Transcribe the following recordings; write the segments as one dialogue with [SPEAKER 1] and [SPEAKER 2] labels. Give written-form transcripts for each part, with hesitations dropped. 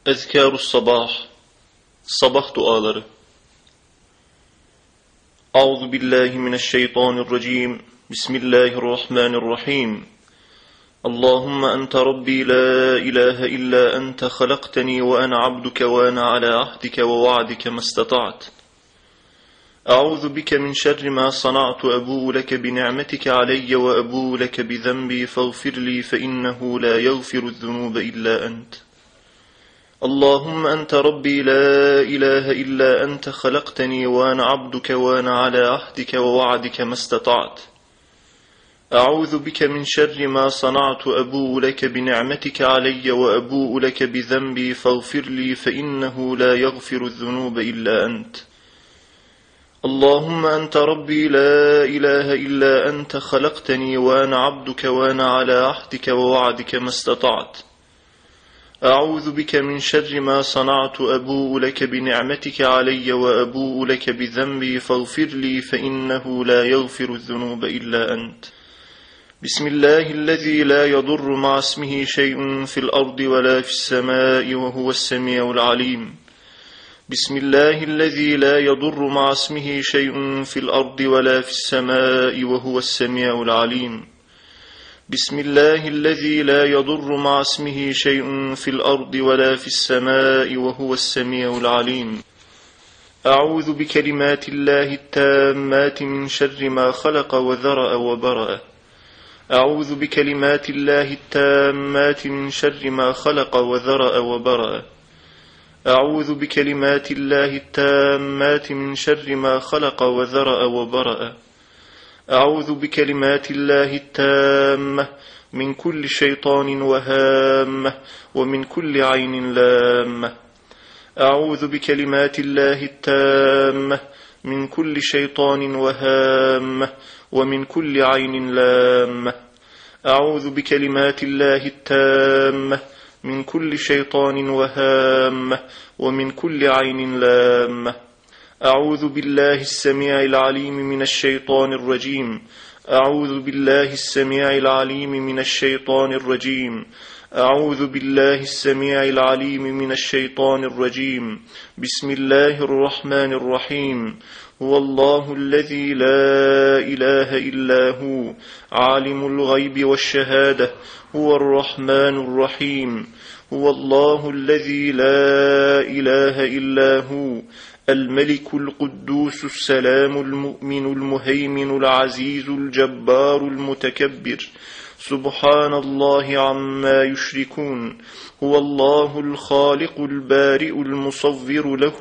[SPEAKER 1] Ezkârus sabah, sabah duaları. Euzu billahi mineşşeytanirracim. Bismillahirrahmanirrahim. Allahümme ente Rabbi la ilahe illa ente halakteni ve ana abduke ve ana ala ahdike ve va'dike mastata'at. Euzu bike min şerri ma sana'tu ebu'u leke bi ni'metike aleyye ve ebu'u leke bi zenbi faghfirli fe innehu la yaghfiru'z-zunube illa ent. اللهم أنت ربي لا إله إلا أنت خلقتني وأنا عبدك وأنا على عهدك ووعدك ما استطعت. أعوذ بك من شر ما صنعت أبوء لك بنعمتك علي وأبوء لك بذنبي فاغفر لي فإنه لا يغفر الذنوب إلا أنت. اللهم أنت ربي لا إله إلا أنت خلقتني وأنا عبدك وأنا على عهدك ووعدك ما استطعت. أعوذ بك من شر ما صنعت أبوء لك بنعمتك علي وأبوء لك بذنبي فاغفر لي فإنه لا يغفر الذنوب إلا أنت. بسم الله الذي لا يضر مع اسمه شيء في الأرض ولا في السماء وهو السميع العليم. بسم الله الذي لا يضر مع اسمه شيء في الأرض ولا في السماء وهو السميع العليم. بسم الله الذي لا يضر مع اسمه شيء في الأرض ولا في السماء وهو السميع العليم. أعوذ بكلمات الله التامات من شر ما خلق وذرأ وبرأ. أعوذ بكلمات الله التامات من شر ما خلق وذرأ وبرأ. أعوذ بكلمات الله التامات من شر ما خلق وذرأ وبرأ. أعوذ بكلمات الله التامة من كل شيطان وهامة ومن كل عين لامة. أعوذ بكلمات الله التامة من كل شيطان وهامة ومن كل عين لامة. أعوذ بكلمات الله التامة من كل شيطان وهامة ومن كل عين لامة. أعوذ بالله السميع العليم من الشيطان الرجيم. أعوذ بالله السميع العليم من الشيطان الرجيم. أعوذ بالله السميع العليم من الشيطان الرجيم. بسم الله الرحمن الرحيم. هو الله الذي لا إله إلا هو عالم الغيب والشهادة هو الرحمن الرحيم. هو الله الذي لا إله إلا هو الملك القدوس السلام المؤمن المهيمن العزيز الجبار المتكبر سبحان الله عما يشركون. هو الله الخالق البارئ المصور له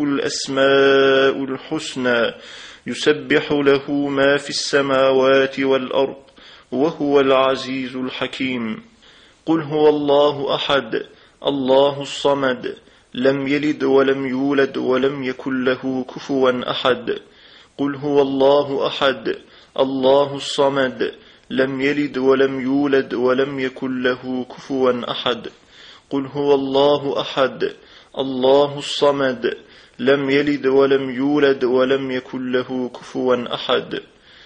[SPEAKER 1] الأسماء الحسنى يسبح له ما في السماوات والأرض وهو العزيز الحكيم. قل هو الله أحد الله الصمد لم يلد ولم يولد ولم يكن له كفوا أحد. قل هو الله أحد الله الصمد لم يلد ولم يولد ولم يكن له كفوا أحد. قل هو الله أحد الله الصمد لم يلد ولم يولد ولم يكن له كفوا أحد.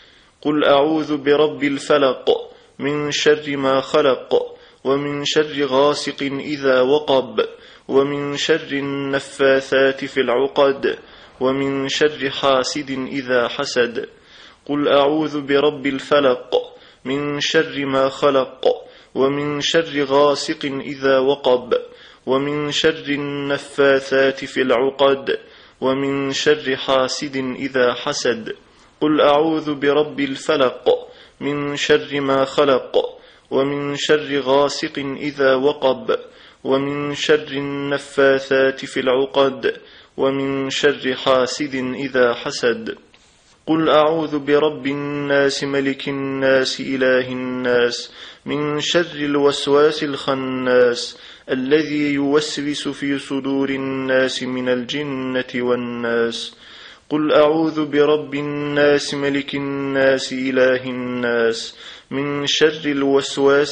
[SPEAKER 1] قل أعوذ برب الفلق من شر ما خلق ومن شر غاسق إذا وقب ومن شر النفاثات في العقد ومن شر حاسد إذا حسد. قل أعوذ برب الفلق من شر ما خلق ومن شر غاسق إذا وقب ومن شر النفاثات في العقد ومن شر حاسد إذا حسد. قل أعوذ برب الفلق من شر ما خلق ومن شر غاسق إذا وقب ومن شر النفاثات في العقد ومن شر حاسد إذا حسد. قل أعوذ برب الناس ملك الناس إله الناس من شر الوسواس الخناس الذي يوسوس في صدور الناس من الجنة والناس. قل أعوذ برب الناس ملك الناس إله الناس من شر الوسواس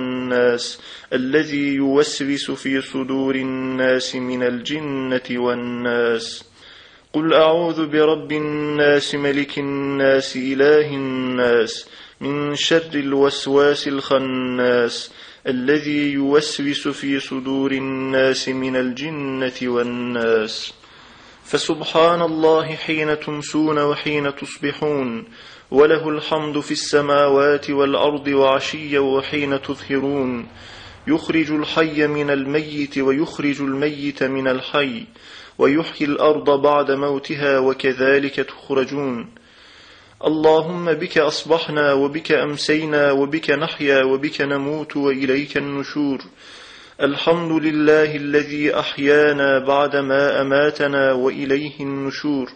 [SPEAKER 1] الخناس الذي يوسوس في صدور الناس من الجنة والناس. قل أعوذ برب الناس ملك الناس إله الناس من شر الوسواس الخناس الذي يوسوس في صدور الناس من الجنة والناس. فسبحان الله حين تمسون وحين تصبحون، وله الحمد في السماوات والأرض وعشيا وحين تظهرون. يخرج الحي من الميت ويخرج الميت من الحي، ويحيي الأرض بعد موتها وكذلك تخرجون. اللهم بك أصبحنا وبك أمسينا وبك نحيا وبك نموت وإليك النشور. الحمد لله الذي أحيانا بعدما أماتنا وإليه النشور.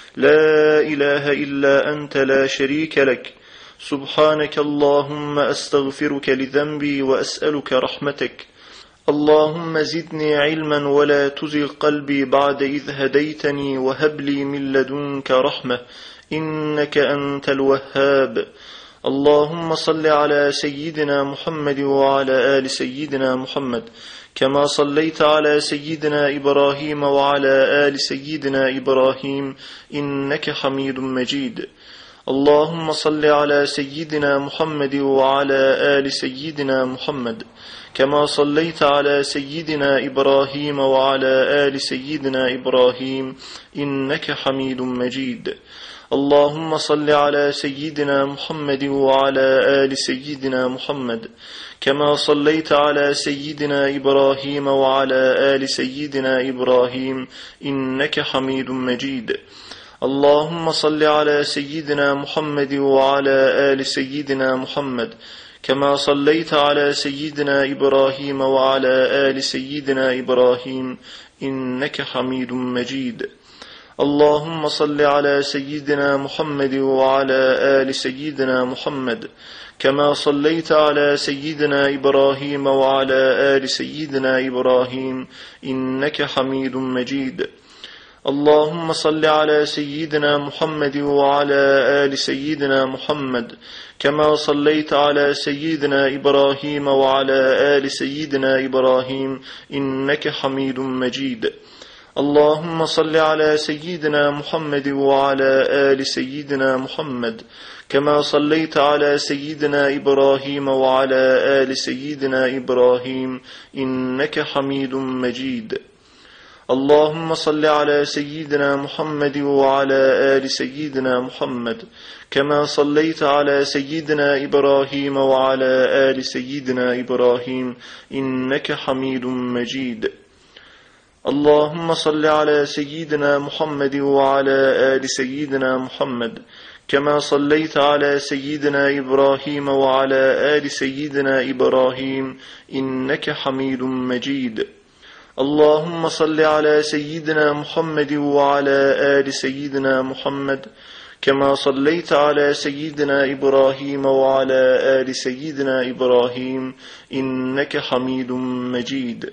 [SPEAKER 1] لا إله إلا أنت لا شريك لك. سبحانك اللهم أستغفرك لذنبي وأسألك رحمتك. اللهم زدني علما ولا تزغ قلبي بعد إذ هديتني، وهب لي من لدنك رحمة إنك أنت الوهاب. اللهم صل على سيدنا محمد وعلى آل سيدنا محمد، كما صليت على سيدنا إبراهيم وعلى آل سيدنا إبراهيم إنك حميد مجيد. اللهم صل على سيدنا محمد وعلى آل سيدنا محمد، كما صليت على سيدنا إبراهيم وعلى آل سيدنا إبراهيم إنك حميد مجيد. اللهم صل على سيدنا محمد وعلى آل سيدنا محمد، كما صليت على سيدنا إبراهيم وعلى آل سيدنا إبراهيم إنك حميد مجيد. اللهم صل على سيدنا محمد وعلى آل سيدنا محمد، كما صليت على سيدنا إبراهيم وعلى آل سيدنا إبراهيم إنك حميد مجيد. اللهم صل على سيدنا محمد وعلى آل سيدنا محمد، كما صليت على سيدنا إبراهيم وعلى آل سيدنا إبراهيم إنك حميد مجيد. اللهم صل على سيدنا محمد وعلى آل سيدنا محمد، كما صليت على سيدنا إبراهيم وعلى آل سيدنا إبراهيم إنك حميد مجيد. اللهم صل على سيدنا محمد وعلى آل سيدنا محمد، كما صليت على سيدنا إبراهيم وعلى آل سيدنا إبراهيم إنك حميد مجيد. اللهم صل على سيدنا محمد وعلى آل سيدنا محمد، كما صليت على سيدنا إبراهيم وعلى آل سيدنا إبراهيم إنك حميد مجيد. اللهم صل على سيدنا محمد وعلى آل سيدنا محمد، كما صليت على سيدنا إبراهيم وعلى آل سيدنا إبراهيم إنك حميد مجيد. اللهم صل على سيدنا محمد وعلى آل سيدنا محمد، كما صليت على سيدنا إبراهيم وعلى آل سيدنا إبراهيم إنك حميد مجيد.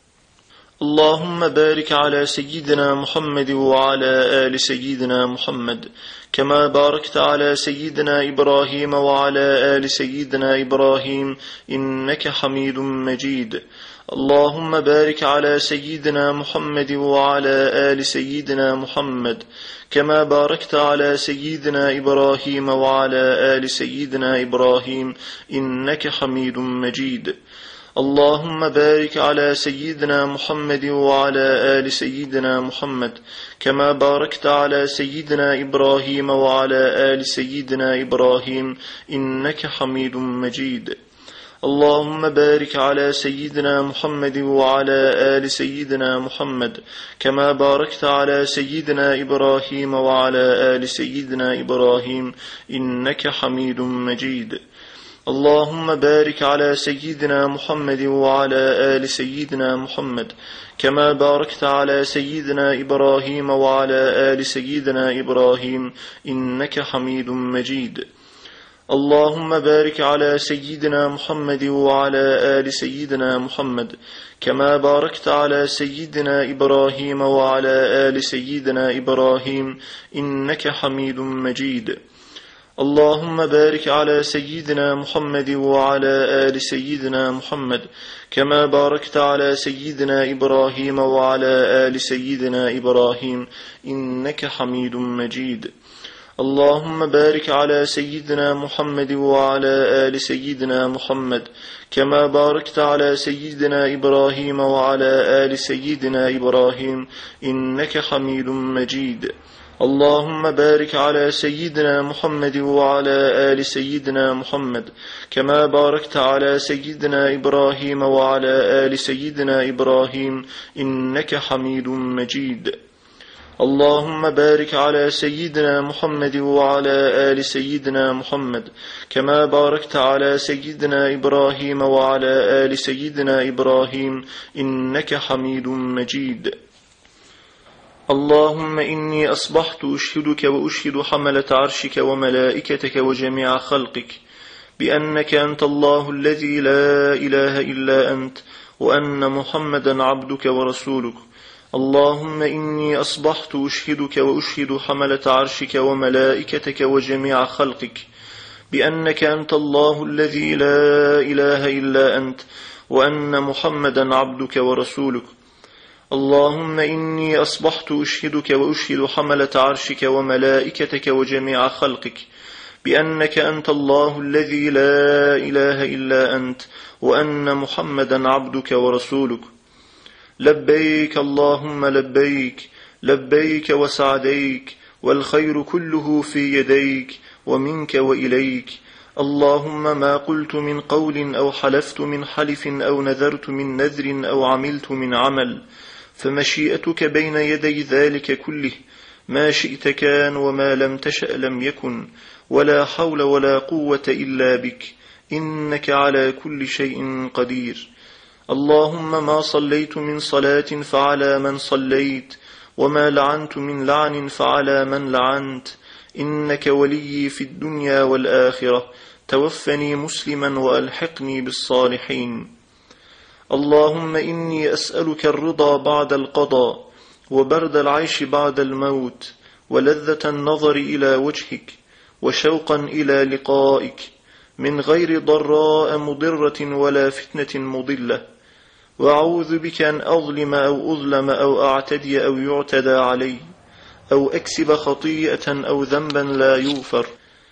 [SPEAKER 1] اللهم بارك على سيدنا محمد وعلى آل سيدنا محمد، كما باركت على سيدنا إبراهيم وعلى آل سيدنا إبراهيم إنك حميد مجيد. اللهم بارك على سيدنا محمد وعلى آل سيدنا محمد، كما باركت على سيدنا إبراهيم وعلى آل سيدنا إبراهيم إنك حميد مجيد. اللهم بارك على سيدنا محمد وعلى آل سيدنا محمد، كما باركت على سيدنا إبراهيم وعلى آل سيدنا إبراهيم إنك حميد مجيد. اللهم بارك على سيدنا محمد وعلى آل سيدنا محمد، كما باركت على سيدنا إبراهيم وعلى آل سيدنا إبراهيم إنك حميد مجيد. اللهم بارك على سيدنا محمد وعلى آل سيدنا محمد، كما باركت على سيدنا إبراهيم وعلى آل سيدنا إبراهيم إنك حميد مجيد. اللهم بارك على سيدنا محمد وعلى آل سيدنا محمد، كما باركت على سيدنا إبراهيم وعلى آل سيدنا إبراهيم إنك حميد مجيد. اللهم بارك على سيدنا محمد وعلى آل سيدنا محمد، كما باركت على سيدنا إبراهيم وعلى آل سيدنا إبراهيم إنك حميد مجيد. اللهم بارك على سيدنا محمد وعلى آل سيدنا محمد كما باركت على سيدنا إبراهيم وعلى آل سيدنا إبراهيم إنك حميد مجيد. اللهم بارك على سيدنا محمد وعلى آل سيدنا محمد كما باركت على سيدنا إبراهيم وعلى آل سيدنا إبراهيم إنك حميد مجيد. اللهم بارك على سيدنا محمد وعلى آل سيدنا محمد كما باركت على سيدنا إبراهيم وعلى آل سيدنا إبراهيم إنك حميد مجيد. اللهم إني أصبحت أشهدك وأشهد حملة عرشك وملائكتك وجميع خلقك بأنك أنت الله الذي لا إله إلا أنت وأن محمدا عبدك ورسولك. اللهم إني أصبحت أشهدك وأشهد حملة عرشك وملائكتك وجميع خلقك بأنك أنت الله الذي لا إله إلا أنت وأن محمدا عبدك ورسولك. اللهم إني أصبحت أشهدك وأشهد حملة عرشك وملائكتك وجميع خلقك بأنك أنت الله الذي لا إله إلا أنت وأن محمدا عبدك ورسولك. لبيك اللهم لبيك، لبيك وسعديك، والخير كله في يديك ومنك وإليك. اللهم ما قلت من قول أو حلفت من حلف أو نذرت من نذر أو عملت من عمل فمشيئتك بين يدي ذلك كله، ما شئت كان وما لم تشأ لم يكن، ولا حول ولا قوة إلا بك، إنك على كل شيء قدير. اللهم ما صليت من صلاة فعلى من صليت، وما لعنت من لعن فعلى من لعنت، إنك ولي في الدنيا والآخرة، توفني مسلما وألحقني بالصالحين. اللهم إني أسألك الرضا بعد القضاء، وبرد العيش بعد الموت، ولذة النظر إلى وجهك، وشوقا إلى لقائك، من غير ضراء مضرة ولا فتنة مضلة. وأعوذ بك أن أظلم أو أظلم أو أعتدي أو يعتدى علي، أو أكسب خطيئة أو ذنبا لا يغفر.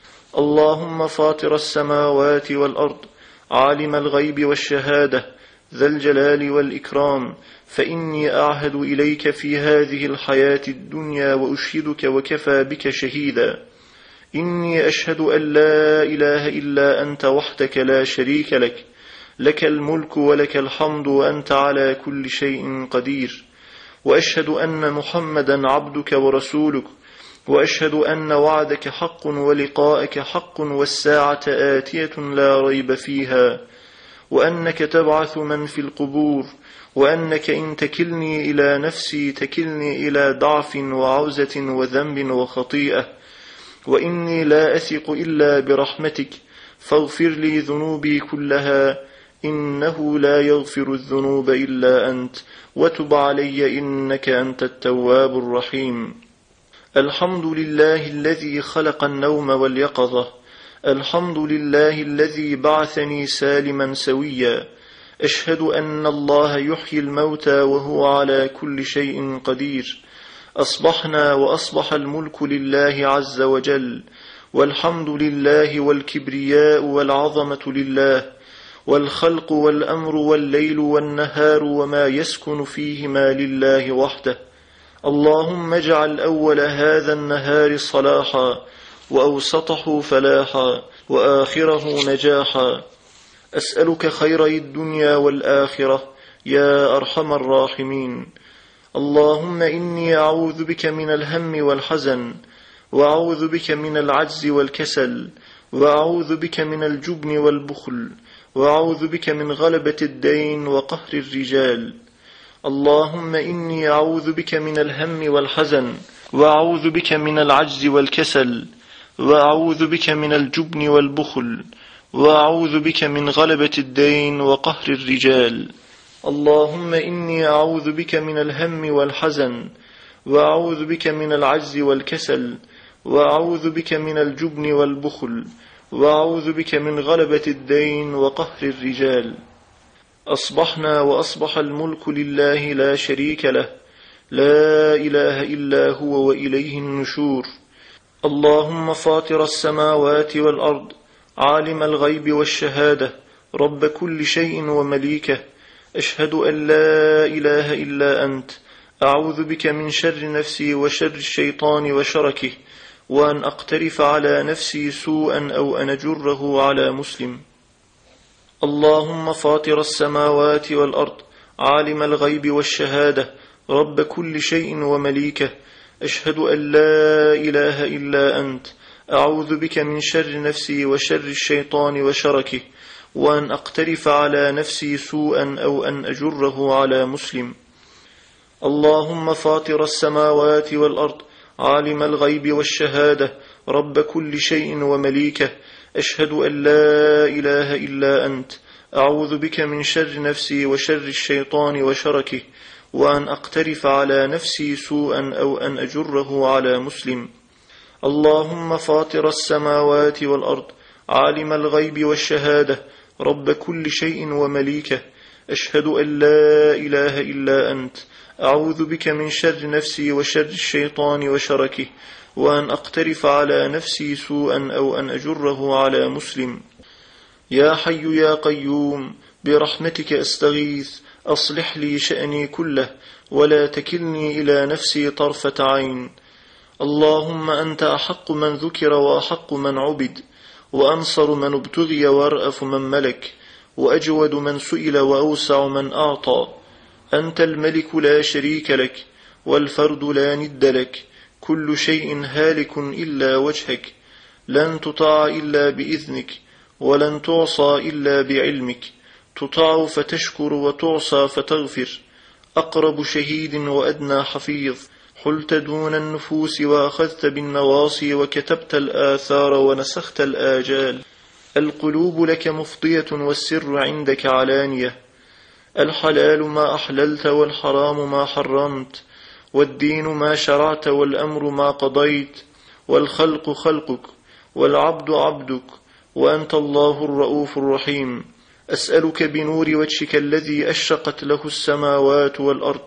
[SPEAKER 1] اللهم فاطر السماوات والأرض، عالم الغيب والشهادة، ذا الجلال والإكرام، فإني أعهد إليك في هذه الحياة الدنيا وأشهدك وكفى بك شهيدا، إني أشهد أن لا إله إلا أنت وحدك لا شريك لك، لك الملك ولك الحمد وأنت على كل شيء قدير. وأشهد أن محمدا عبدك ورسولك، وأشهد أن وعدك حق ولقاءك حق والساعة آتية لا ريب فيها، وأنك تبعث من في القبور، وأنك إن تكلني إلى نفسي تكلني إلى ضعف وعوزة وذنب وخطيئة، وإني لا أثق إلا برحمتك، فاغفر لي ذنوبي كلها، إنه لا يغفر الذنوب إلا أنت، وتب علي إنك أنت التواب الرحيم. الحمد لله الذي خلق النوم واليقظة، الحمد لله الذي بعثني سالما سويا. أشهد أن الله يحيي الموتى وهو على كل شيء قدير. أصبحنا وأصبح الملك لله عز وجل، والحمد لله والكبرياء والعظمة لله، والخلق والأمر والليل والنهار وما يسكن فيهما لله وحده. اللهم اجعل أول هذا النهار صلاحا، وأوسطه فلاحا، وآخره نجاحا. أسألك خيري الدنيا والآخرة يا أرحم الراحمين. اللهم إني أعوذ بك من الهم والحزن، وأعوذ بك من العجز والكسل، وأعوذ بك من الجبن والبخل، وأعوذ بك من غلبة الدين وقهر الرجال. اللهم إني أعوذ بك من الهم والحزن، وأعوذ بك من العجز والكسل، وأعوذ بك من الجبن والبخل، وأعوذ بك من غلبة الدين وقهر الرجال. اللهم إني أعوذ بك من الهم والحزن، وأعوذ بك من العجز والكسل، وأعوذ بك من الجبن والبخل، وأعوذ بك من غلبة الدين وقهر الرجال. أصبحنا وأصبح الملك لله لا شريك له، لا إله إلا هو وإليه النشور. اللهم فاطر السماوات والأرض عالم الغيب والشهادة رب كل شيء ومليكه، أشهد أن لا إله إلا أنت، أعوذ بك من شر نفسي وشر الشيطان وشركه، وأن أقترف على نفسي سوءا أو أن أجره على مسلم. اللهم فاطر السماوات والأرض عالم الغيب والشهادة رب كل شيء ومليكه، أشهد أن لا إله إلا أنت، أعوذ بك من شر نفسي وشر الشيطان وشركه، وأن أقترف على نفسي سوءا أو أن أجره على مسلم. اللهم فاطر السماوات والأرض عالم الغيب والشهادة رب كل شيء ومليكه، أشهد أن لا إله إلا أنت، أعوذ بك من شر نفسي وشر الشيطان وشركه، وأن أقترف على نفسي سوءا أو أن أجره على مسلم. اللهم فاطر السماوات والأرض عالم الغيب والشهادة رب كل شيء ومليكه، أشهد أن لا إله إلا أنت، أعوذ بك من شر نفسي وشر الشيطان وشركه، وأن أقترف على نفسي سوءا أو أن أجره على مسلم. يا حي يا قيوم برحمتك أستغيث، أصلح لي شأني كله ولا تكلني إلى نفسي طرفة عين. اللهم أنت أحق من ذكر وأحق من عبد، وأنصر من ابتغي وأرأف من ملك، وأجود من سئل وأوسع من أعطى. أنت الملك لا شريك لك، والفرد لا ند لك، كل شيء هالك إلا وجهك، لن تطاع إلا بإذنك، ولن تعصى إلا بعلمك، تطاع فتشكر وتعصى فتغفر، أقرب شهيد وأدنى حفيظ، حلت دون النفوس وأخذت بالنواصي وكتبت الآثار ونسخت الآجال. القلوب لك مفضية والسر عندك علانية، الحلال ما أحللت والحرام ما حرمت، والدين ما شرعت والأمر ما قضيت، والخلق خلقك والعبد عبدك، وأنت الله الرؤوف الرحيم. أسألك بنور وجهك الذي أشرقت له السماوات والأرض،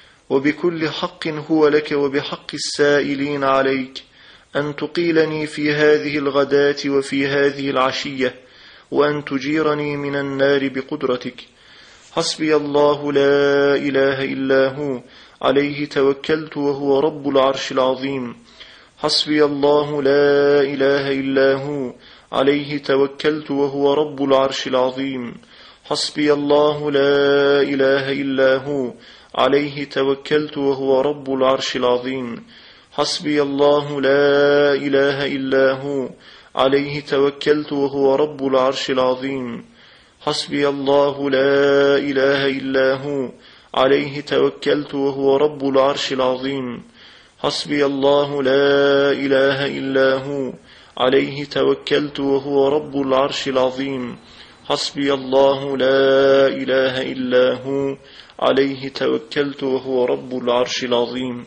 [SPEAKER 1] وبكل حق هو لك وبحق السائلين عليك، أن تقيلني في هذه الغداة وفي هذه العشية، وأن تجيرني من النار بقدرتك. حسبي الله لا إله إلا هو، عليه توكلت وهو رب العرش العظيم. حسبي الله لا إله إلا هو، عليه توكلت وهو رب العرش العظيم. حسبي الله لا إله إلا هو، عليه توكلت وهو رب العرش العظيم. حسبي الله لا إله إلا هو، عليه توكلت وهو رب العرش العظيم. حسبي الله لا إله إلا هو، عليه توكلت وهو رب العرش العظيم. حسبي الله لا إله إلا هو، عليه توكلت وهو رب العرش العظيم. حسبي الله لا إله إلا هو، عليه توكلت وهو رب العرش العظيم.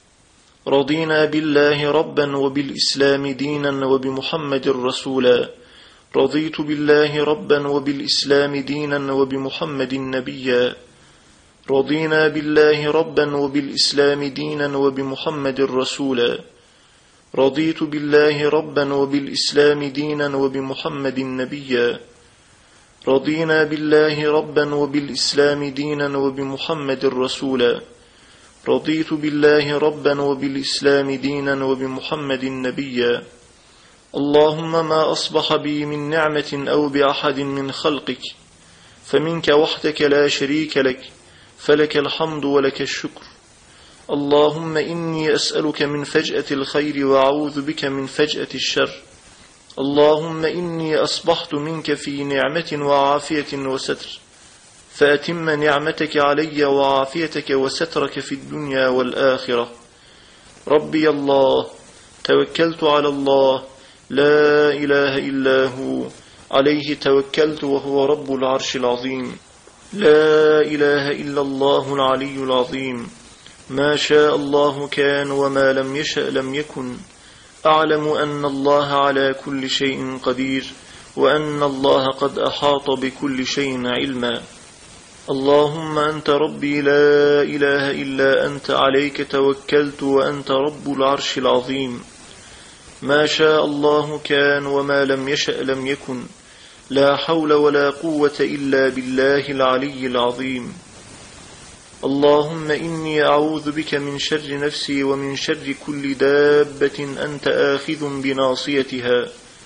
[SPEAKER 1] رضينا بالله ربا وبالإسلام دينا وبمحمد رسولا. رضيت بالله ربا وبالإسلام دينا وبمحمد نبيا. رضينا بالله ربا وبالإسلام دينا وبمحمد رسولا. رضيت بالله ربا وبالإسلام دينا وبمحمد نبيا. رضينا بالله ربا وبالإسلام دينا وبمحمد رسولا. رضيت بالله ربا وبالإسلام دينا وبمحمد نبيا. اللهم ما أصبح بي من نعمة أو بأحد من خلقك فمنك وحدك لا شريك لك، فلك الحمد ولك الشكر. اللهم إني أسألك من فجأة الخير وأعوذ بك من فجأة الشر. اللهم إني أصبحت منك في نعمة وعافية وستر، فأتم نعمتك علي وعافيتك وسترك في الدنيا والآخرة. ربي الله، توكلت على الله، لا إله إلا هو، عليه توكلت وهو رب العرش العظيم. لا إله إلا الله العلي العظيم. ما شاء الله كان وما لم يشأ لم يكن. أعلم أن الله على كل شيء قدير، وأن الله قد أحاط بكل شيء علما. اللهم أنت ربي لا إله إلا أنت، عليك توكلت وأنت رب العرش العظيم. ما شاء الله كان وما لم يشأ لم يكن لا حول ولا قوة إلا بالله العلي العظيم اللهم إني أعوذ بك من شر نفسي ومن شر كل دابة أنت آخذ بناصيتها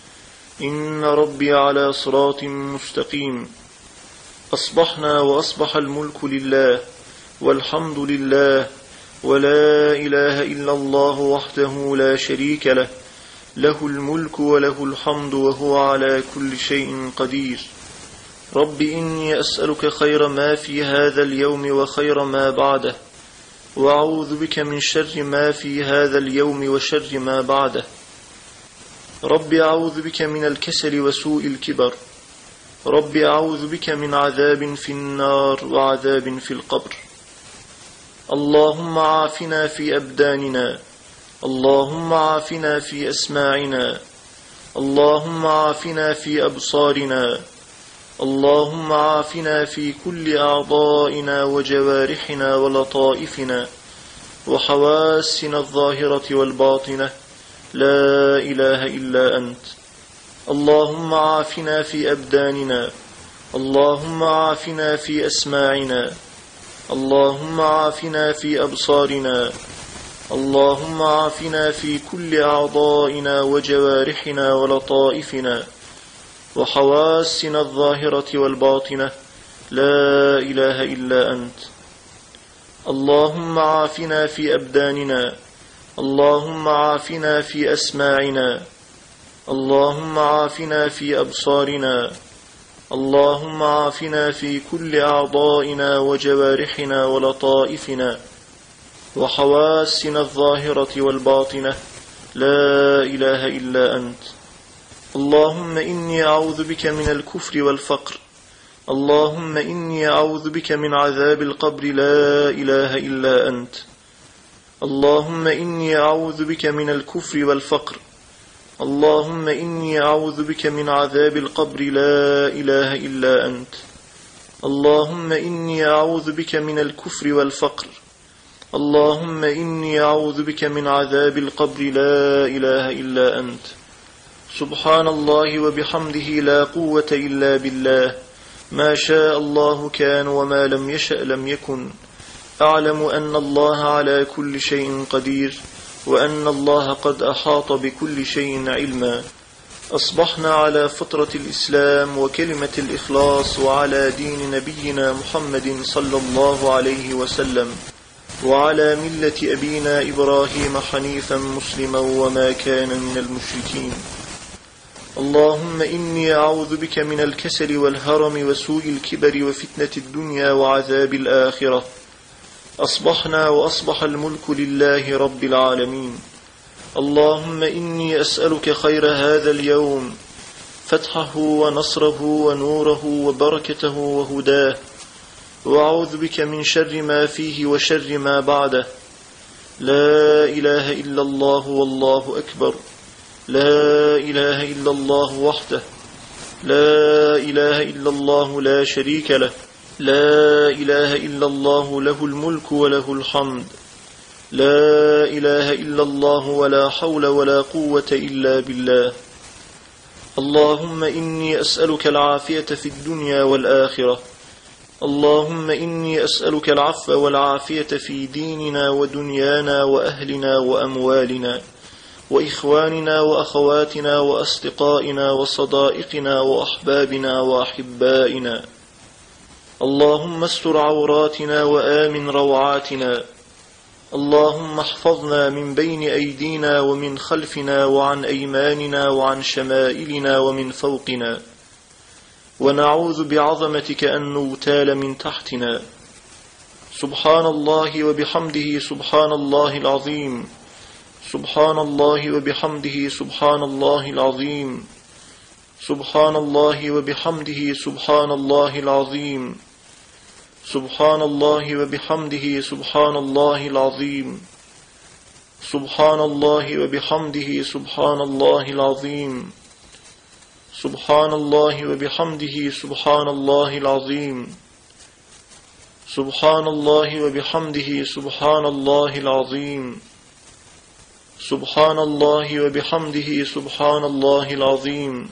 [SPEAKER 1] إن ربي على صراط مستقيم أصبحنا وأصبح الملك لله والحمد لله ولا إله إلا الله وحده لا شريك له له الملك وله الحمد وهو على كل شيء قدير رب إني أسألك خير ما في هذا اليوم وخير ما بعده وأعوذ بك من شر ما في هذا اليوم وشر ما بعده رب أعوذ بك من الكسل وسوء الكبر رب أعوذ بك من عذاب في النار وعذاب في القبر اللهم عافنا في أبداننا اللهم عافنا في أسماعنا اللهم عافنا في أبصارنا اللهم عافنا في كل أعضائنا وجوارحنا ولطائفنا وحواسنا الظاهرة والباطنة لا إله إلا أنت اللهم عافنا في أبداننا اللهم عافنا في أسماعنا اللهم عافنا في أبصارنا اللهم عافنا في كل أعضائنا وجوارحنا ولطائفنا وحواسنا الظاهرة والباطنة لا إله إلا أنت اللهم عافنا في أبداننا اللهم عافنا في أسماعنا اللهم عافنا في أبصارنا اللهم عافنا في كل أعضائنا وجوارحنا ولطائفنا وحواسنا الظاهرة والباطنة لا إله إلا أنت اللهم إني أعوذ بك من الكفر والفقر اللهم إني أعوذ بك من عذاب القبر لا إله إلا أنت اللهم إني أعوذ بك من الكفر والفقر اللهم إني أعوذ بك من عذاب القبر لا إله إلا أنت اللهم إني أعوذ بك من الكفر والفقر اللهم إني أعوذ بك من عذاب القبر لا إله إلا أنت سبحان الله وبحمده لا قوة إلا بالله ما شاء الله كان وما لم يشأ لم يكن أعلم أن الله على كل شيء قدير وأن الله قد أحاط بكل شيء علما أصبحنا على فطرة الإسلام وكلمة الإخلاص وعلى دين نبينا محمد صلى الله عليه وسلم وعلى ملة أبينا إبراهيم حنيفا مسلما وما كان من المشركين اللهم إني أعوذ بك من الكسل والهرم وسوء الكبر وفتنة الدنيا وعذاب الآخرة أصبحنا وأصبح الملك لله رب العالمين اللهم إني أسألك خير هذا اليوم فتحه ونصره ونوره وبركته وهداه وأعوذ بك من شر ما فيه وشر ما بعده لا إله إلا الله والله أكبر لا إله إلا الله وحده لا إله إلا الله لا شريك له لا إله إلا الله له الملك وله الحمد لا إله إلا الله ولا حول ولا قوة إلا بالله اللهم إني أسألك العافية في الدنيا والآخرة اللهم إني أسألك العفو والعافية في ديننا ودنيانا وأهلنا وأموالنا وإخواننا وأخواتنا وأصدقائنا وصدائقنا وأحبابنا وأحبائنا اللهم استر عوراتنا وآمن روعاتنا اللهم احفظنا من بين أيدينا ومن خلفنا وعن أيماننا وعن شمائلنا ومن فوقنا ونعوذ بعظمتك أن نغتال من تحتنا سبحان الله وبحمده سبحان الله العظيم سبحان الله وبحمده سبحان الله العظيم سبحان الله وبحمده سبحان الله العظيم سبحان الله وبحمده سبحان الله العظيم سبحان الله وبحمده سبحان الله العظيم سبحان الله وبحمده سبحان الله العظيم سبحان الله وبحمده سبحان الله العظيم سبحان الله وبحمده سبحان الله العظيم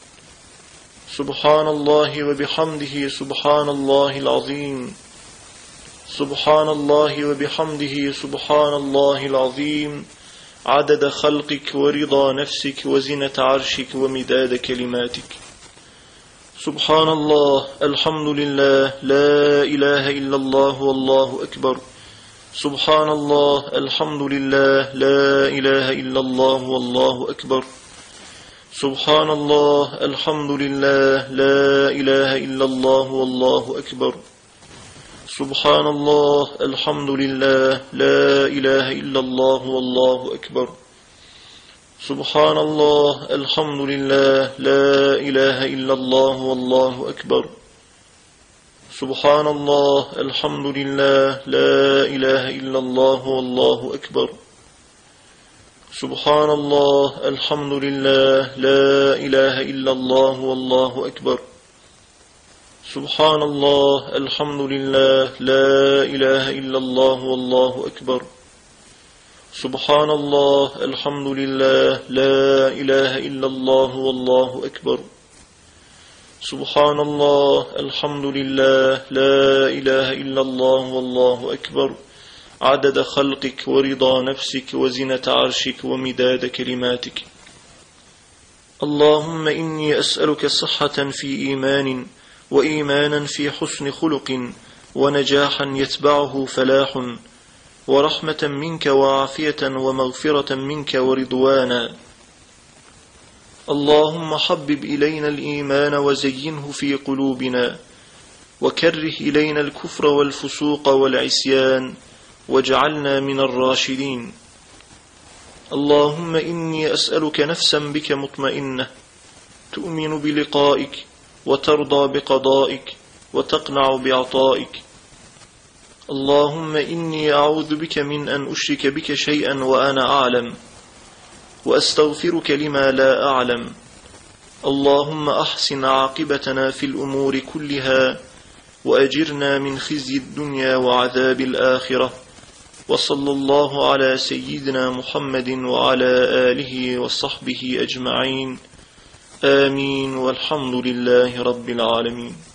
[SPEAKER 1] سبحان الله وبحمده سبحان الله العظيم سبحان الله وبحمده سبحان الله العظيم عدد خلقك ورضا نفسك وزنة عرشك ومداد كلماتك. سبحان الله، الحمد لله، لا إله إلا الله والله أكبر. سبحان الله، الحمد لله، لا إله إلا الله والله أكبر. سبحان الله، الحمد لله، لا إله إلا الله والله أكبر. سبحان الله، الحمد لله، لا إله إلا الله والله أكبر. سبحان الله، الحمد لله، لا إله إلا الله والله أكبر. سبحان الله، الحمد لله، لا إله إلا الله والله أكبر. سبحان الله، الحمد لله، لا إله إلا الله والله أكبر. سبحان الله، الحمد لله، لا إله إلا الله والله أكبر. سبحان الله، الحمد لله، لا إله إلا الله والله أكبر. سبحان الله، الحمد لله، لا إله إلا الله والله أكبر عدد خلقك ورضا نفسك وزنة عرشك ومداد كلماتك. اللهم إني أسألك صحة في إيمان وإيمانا في حسن خلق ونجاحا يتبعه فلاح ورحمة منك وعافية ومغفرة منك ورضوانا. اللهم حبب إلينا الإيمان وزينه في قلوبنا وكره إلينا الكفر والفسوق والعصيان واجعلنا من الراشدين. اللهم إني أسألك نفسا بك مطمئنة تؤمن بلقائك وترضى بقضائك وتقنع بعطائك. اللهم إني أعوذ بك من أن أشرك بك شيئا وأنا أعلم وأستغفرك لما لا أعلم. اللهم أحسن عاقبتنا في الأمور كلها وأجرنا من خزي الدنيا وعذاب الآخرة. وصلى الله على سيدنا محمد وعلى آله وصحبه أجمعين. آمين والحمد لله رب العالمين.